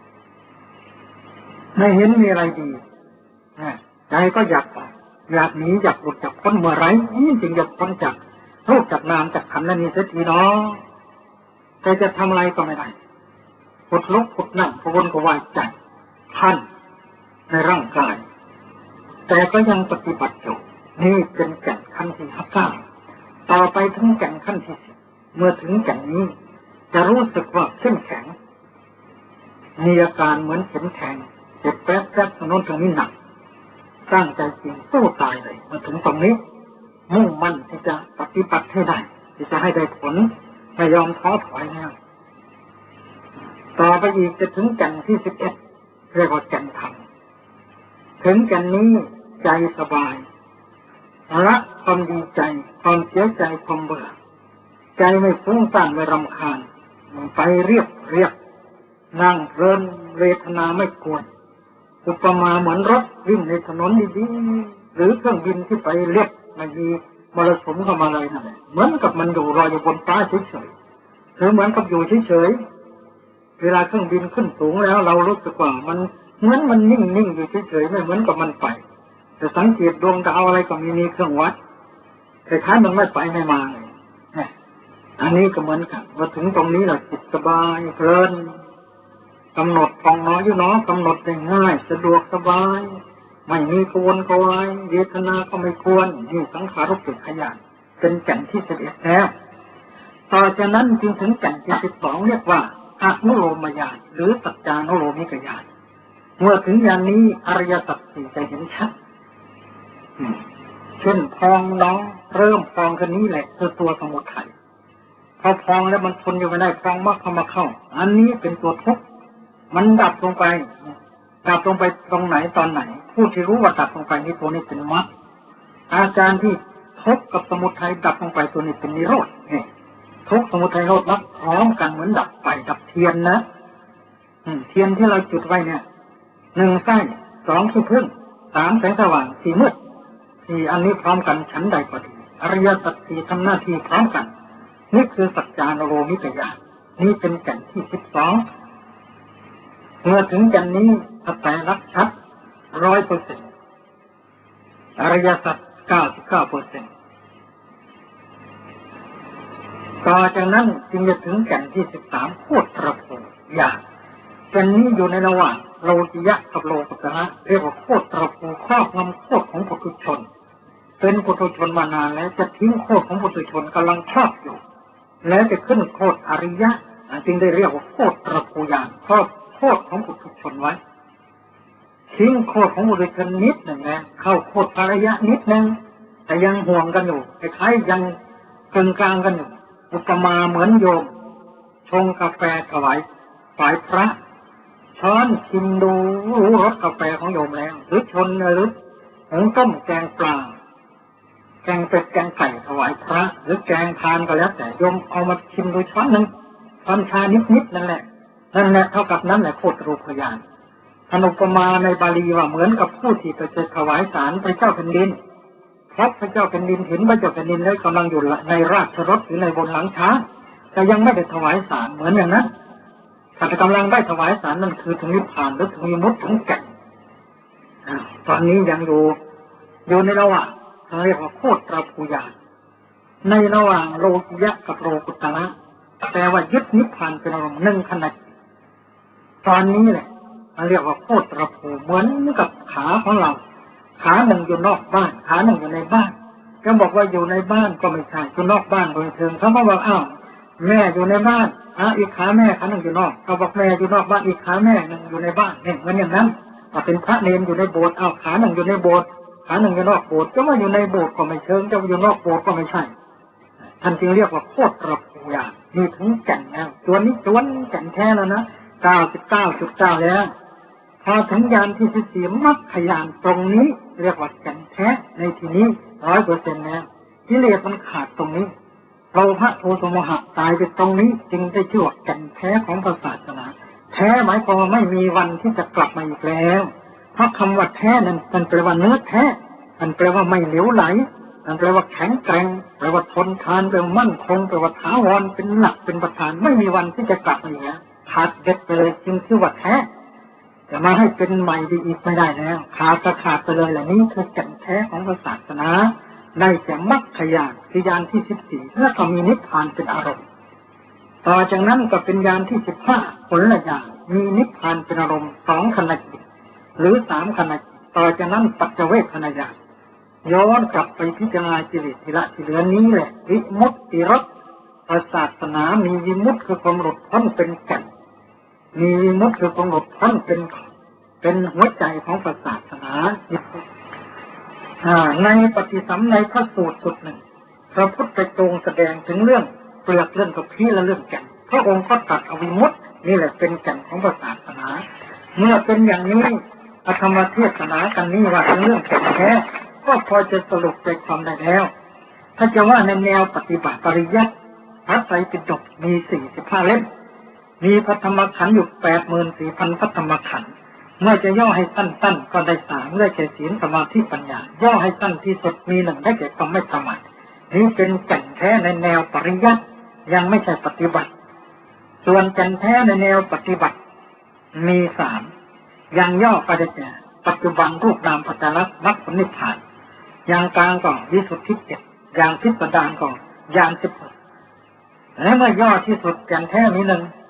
ไม่เห็นมีอะไรดีใจก็อยากหนีอยากหลุดจากพ้นเมื่อไรจึงจะพ้นจากรูปจากนามจากขันธ์นี้เสียทีเนาะแต่จะทำอะไรก็ไม่ได้กดลุกกดนั่งกระวนกระวายใจท่านในร่างกายแต่ก็ยังปฏิบัติอยู่นี่เป็นแก่นขั้นที่ห้าต่อไปถึงแก่นขั้นที่สิบเมื่อถึงแก่นนี้จะรู้สึกว่าเข้มแข็งมีอาการเหมือนเข็มแทงเจ็บแป๊บๆถนนตรงนี้หนักตั้งใจจริงสู้ตายเลยมาถึงตรงนี้มุ่งมั่นที่จะปฏิบัติให้ได้ที่จะให้ได้ผลไม่ยอมท้อถอยแล้วต่อไปอีกจะถึงแก่นที่11เรียกว่าแก่นธรรมถึงแก่นนี้ใจสบายละความดีใจความเสียใจความเบื่อใจไม่ฟุ้งซ่านไม่รำคาญไปเรียบนั่งเพลินเวทนาไม่กวนอุปมาเหมือนรถวิ่งในถนนดีๆหรือเครื่องบินที่ไปเรียบไม่มีมรสุมเข้ามาเลยนั่นแหละเหมือนกับมันอยู่ลอยอยู่บนฟ้าเฉยๆหรือเหมือนกับอยู่เฉยๆเวลาเครื่องบินขึ้นสูงแล้วเรารู้สึกว่ามันเหมือนมันนิ่งๆอยู่เฉยๆไม่เหมือนกับมันไปแต่สังเกตดวงดาวอะไรก็มีเครื่องวัดแต่ท้ายมันไม่ไปไม่มาเลยอันนี้ก็เหมือนกันมาถึงตรงนี้แหละจิตสบายเพลินกำหนดฟองน้อยอยู่เนาะกำหนดได้ง่ายสะดวกสบายไม่มีกวนกวายเวทนาก็ไม่ควรนี่สังขารุปเป็นขยันเป็นแก่นที่11แล้วต่อจากนั้นจึงถึงแก่นที่12เรียกว่าอนุโลมญาณหรือสัจจานุโลมิกญาณเมื่อถึงอย่างนี้อริยสัจสี่จะเห็นชัดเช่นพองน้องเริ่มพองกันนี้แหละคือตัวสมุทัยพอพองแล้วมันทนอยู่ไม่ได้พองมากเข้ามาเข้าอันนี้เป็นตัวทุกข์มันดับลงไปตรงไหนตอนไหนผู้ที่รู้ว่าดับลงไปนี่ตัวนี้เป็นมรรคอาการที่ทุกข์กับสมุทัยดับลงไปตัวนี้เป็นนิโรธทุกข์สมุทัยนิโรธมรรคพร้อมกันเหมือนดับไฟดับเทียนนะเทียนที่เราจุดไว้เนี่ย1ไส้2ขี้ผึ้ง3แสงสว่าง4มืด4อันนี้พร้อมกันชั้นใดก็ดีอริยสัจสี่ทำหน้าที่พร้อมกันนี่คือสัจจานุโลมิกญาณนี่เป็นแก่นที่12เมื่อถึงแก่นนี้ถ้าแต่รักชัด 100% อริยสัจ 99% ต่อจากนั้นจึงจะถึงแก่นที่13โคตรภูญาณแก่นนี้อยู่ในระหว่างโลกิยะกับโลกุตระเรียกว่าโคตรภูครอบงำโคตรของปุถุชนเป็นปุถุชนมานานแล้วจะทิ้งโคตรของปุถุชนกำลังครอบอยู่แล้วจะขึ้นโคตรอริยะจึงได้เรียกว่าโคตรภูญาณครอบโคตรของปุถุชนไว้ทิ้งโคตรของปุถุชนนิดหนึ่งนะเข้าโคตรอริยะนิดนึงแต่ยังห่วงกันอยู่คล้ายๆยังกึ่งกลางกันอยู่อุปมาเหมือนโยมชงกาแฟถวายฝ่ายพระช้อนชิมดูรู้รสกาแฟของโยมแล้วหรือชนหรือหุงต้มแกงปลาแกงเป็ดแกงไก่ถวายพระหรือแกงทานก็แล้วแต่โยมเอามาชิมดูช้อนหนึ่งช้อนชานิดๆนั่นแหละเท่ากับนั้นแหละโคตรภูญาณท่านอุปมาในบาลีว่าเหมือนกับผู้ที่ไปถวายสารพระเจ้าแผ่นดินพบพระเจ้าแผ่นดินเห็นพระเจ้าแผ่นดินแล้วกำลังอยู่ในราชรถหรือในบนหลังช้างแต่ยังไม่ได้ถวายสารเหมือนอย่างนั้นถ้ากำลังได้ถวายสารนั่นคือถึงนิพพานหรือถึงวิมุตติถึงแก่นตอนนี้ยังอยู่ในระหว่างเรียกว่าโคตรภูญาณในระหว่างโลกิยะกับโลกุตระแต่ว่ายึดนิพพานเป็นอารมณ์หนึ่งขณะตอนนี้แหละเรียกว่าโคตรภูเหมือนกับขาของเราขาหนึ่งอยู่นอกบ้านขาหนึ่งอยู่ในบ้านก็บอกว่าอยู่ในบ้านก็ไม่ใช่อยู่นอกบ้านโดยเชิงเขาบอกอ้าวแม่อยู่ในบ้านอีกขาแม่ขาหนึ่งอยู่นอกเขาบอกแม่อยู่นอกบ้านอีกขาแม่หนึ่งอยู่ในบ้านเนี่ยมันอย่างนั้นเป็นพระเนรอยู่ในโบสถ์ขาหนึ่งอยู่ในโบสถ์ขาหนึ่งอยู่นอกโบสถ์ก็ว่าอยู่ในโบสถ์ก็ไม่เชิงจะอยู่นอกโบสถ์ก็ไม่ใช่ท่านจึงเรียกว่าโคตรภูญาณนี่ถึงแก่นแล้วตัวนี้ตัวแก่นแท้แล้วนะ99.9แล้วพอถึงญาณที่14มรรคญาณตรงนี้เรียกว่าแก่นแท้ในที่นี้ 100% แล้วกิเลสมันขาดตรงนี้โลภะโทสะโมหะตายไปตรงนี้จึงได้ชื่อว่าแก่นแท้ของศาสนาแท้หมายความว่าไม่มีวันที่จะกลับมาอีกแล้วเพราะคำว่าแท้นั้นมันแปลว่าเนื้อแท้มันแปลว่าไม่เหลวไหลมันแปลว่าแข็งแกร่งแปลว่าทนทานแปลว่ามั่นคงแปลว่าถาวรเป็นหลักเป็นประธานไม่มีวันที่จะกลับมาอีกแล้วขาดเด็ดไปเลยจึงชื่อว่าแท้จะมาให้เป็นใหม่ดีอีกไม่ได้แล้วขาดไปเลยแหละนี่คือแก่นแท้ของศาสนาได้แก่มรรคญาณคือญาณที่14แล้วก็มีนิพพานเป็นอารมณ์ต่อจากนั้นก็เป็นญาณที่15ผลญาณมีนิพพานเป็นอารมณ์2ขณะจิตหรือ3ขณะจิตต่อจากนั้นปัจเจเวคขณะญาณย้อนกลับไปพิจารณากิเลสทีละที่เหลือนี้แหละวิมุตติรสศาสนามีวิมุตติคือความหลุดพ้นเป็นแก่นมีวิมุตติคือความหลุดพ้นเป็นหัวใจของศาสนาในปฏิสัมในพระสูตรสุดหนึ่งพระพุทธเจ้าแสดงถึงเรื่องเปลือกเรื่องกระพี้และเรื่องแก่นพระองค์ก็ตรัสอวิมุตตินี่แหละเป็นแก่นของศาสนาเมื่อเป็นอย่างนี้ธรรมเทศนากันนี้ว่าเรื่องแก่นแท้ก็พอจะสรุปใจความได้แล้วถ้าจะว่าในแนวปฏิบัติปริยัติพระไตรปิฎกมี45เล่มมีพระธรรมขันธ์อยู่ 84,000 พระธรรมขันธ์เมื่อจะย่อให้สั้นๆก็ได้3ได้แก่ศีลสมาธิปัญญาย่อให้สั้นที่สุดมี1ได้แก่ความไม่ประมาทนี่เป็นแก่นแท้ในแนวปริยัติยังไม่ใช่ปฏิบัติส่วนแก่นแท้ในแนวปฏิบัติมี3อย่างย่อก็ได้แก่ปัจจุบันรูปนามปัจจลักษณ์มรรคผลนิพพานอย่างกลางก็วิสุทธิ7อย่างพิสดารก็อย่าง16และเมื่อย่อที่สุดแก่นแท้มี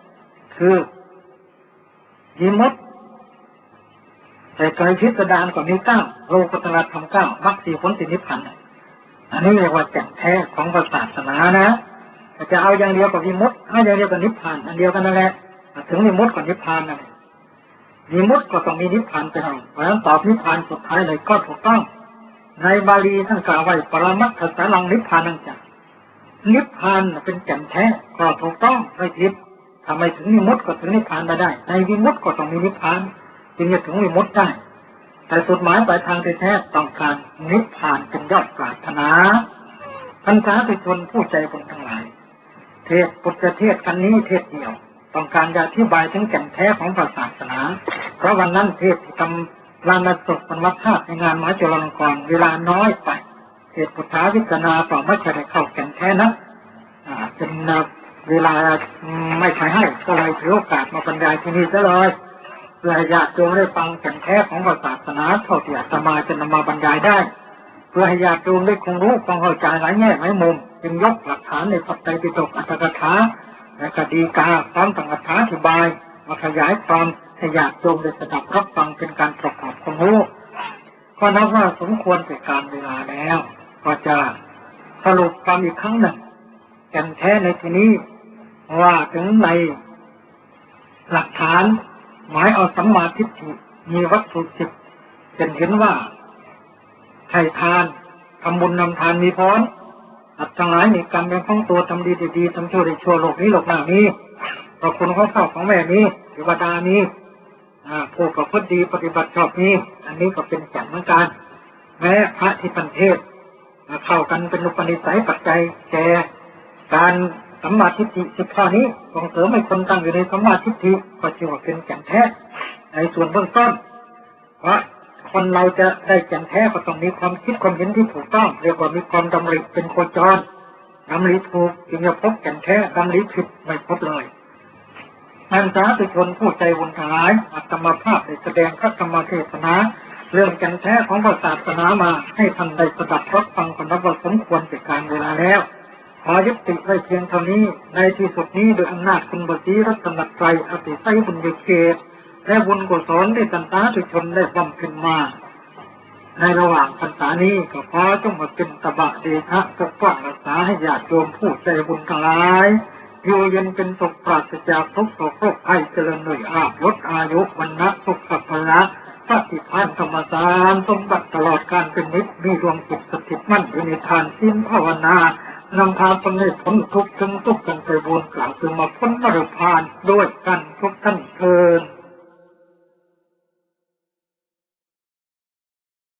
1คือวิมุตติแต่กายพิสดารก็มี9โลกุตตรธรรม9มรรค4ผลนิพพานอันนี้เรียกว่าแก่นแท้ของศาสนานะจะเอาอย่างเดียวกับวิมุตติเอาอย่างเดียวกับนิพพานอันเดียวกันนั่นแหละถึงวิมุตติกับนิพพานนั่นแหละวิมุตติก็ต้องมีนิพพานเป็นเพราะฉะนั้นตอบนิพพานสุดท้ายเลยก็ถูกต้องในบาลีท่านกล่าวไว้ปรมัตถสารังนิพพานังจักนิพพานเป็นแก่นแท้ก็ถูกต้องไม่ผิดทำไมถึงวิมุตติก็ถึงนิพพานมาได้ในวิมุตติก็ต้องมีนิพพานจึงจะถึงวิมุตติได้แต่สุดหมายปลายทางแท้ต้องการนิพพานเป็นยอดปรารถนาท่านสาธุชนผู้ใจบุญทั้งหลายเทศพุทธเทศกันนี้เทศเดียวต้องการจะอธิบายถึงแก่นแท้ของศาสนาเพราะวันนั้นเทศทำลานศพบรรพชาติในงานมหาจุฬาลงกรณ์เวลาน้อยไปเทศพุทธาวิจารณาต่อไม่ใช่ได้เข้าแก่นแท้นะเป็นเวลาไม่ใช่ให้ก็เลยถือโอกาสมาบรรยายที่นี่ซะเลยเพื่อให้ญาติโยมได้ฟังแก่นแท้ของศาสนาเท่าที่อาตมาจะนำมาบรรยายได้เพื่อให้ญาติโยมได้คงรู้ความเข้าใจหลายแง่หลายมุมจึงยกหลักฐานในพระไตรปิฎกอัตถกถาและก็ดีกาพร้อมตั้งอธิบายมาขยายความให้ญาติโยมได้สดับรับฟังเป็นการประกอบความรู้ก็นับว่าสมควรแก่การเวลาแล้วก็จะสรุปความอีกครั้งหนึ่งแก่นแท้ในที่นี้ว่าถึงในหลักฐานหมายเอาสัมมาทิฏฐิมีวัตถุจิตเป็นเห็นว่าให้ทานทำบุญนำทานมีพรอัตทั้งหลายมีกรรมเป็นของตัวทำดีดีทำชั่วได้ชั่วโลกนี้โลกหน้านี้ต่อคุณของพ่อของแม่นี้เทวดานี้ผู้ประพฤติดีปฏิบัติชอบนี้อันนี้ก็เป็นแก่นเหมือนกันแม้พระที่พันเทศเข้ากันเป็นอุปนิสัยปัจจัยแก่การสัมมาทิฏฐิ10ข้อนี้ส่งเสริมให้คนตั้งอยู่ในสัมมาทิฏฐิก็ชื่อว่าเป็นแก่นแท้ในส่วนเบื้องต้นเพราะคนเราจะได้แก่นแท้ก็ต้องมีความคิดความเห็นที่ถูกต้องเรียกว่ามีความดำริเป็นโคจรดำริถูกจึงจะพบแก่นแท้ดำริผิดไม่พบเลยท่านสาธุชนผู้ใจบุญทั้งหลายอาตมาภาพได้แสดงพระธรรมเทศนาเรื่องแก่นแท้ของศาสนามาให้ท่านได้สดับรับฟังกันนับว่าสมควรแก่การเวลาแล้วขอยุติไว้เพียงเท่านี้ในที่สุดนี้โดยอำนาจคุณบดีรัตนตรัยอติไสยบุญญเขตและบุญกุศลที่ท่านสาธุชนได้บำเพ็ญมาในระหว่างพรรษานี้ก็ขอจงมาเป็นตบะเดชะปกป้องรักษาให้ญาติโยมผู้ใจบุญทั้งหลายอยู่เย็นเป็นสุขปราศจากทุกโศกโรคภัยเจริญหน่วยลดอายุวรรณะสุขภละปฏิภาณธรรมสารสมบัติตลอดการเป็นนิจมีดวงจิตสถิตมั่นอยู่ในทานศีลภาวนานำทางตนให้พ้นทุกข์ถึงทุกข์กันไปวนกล่าวถึงมาพ้นมรรคผ่านด้วยกันทุกท่านเทิน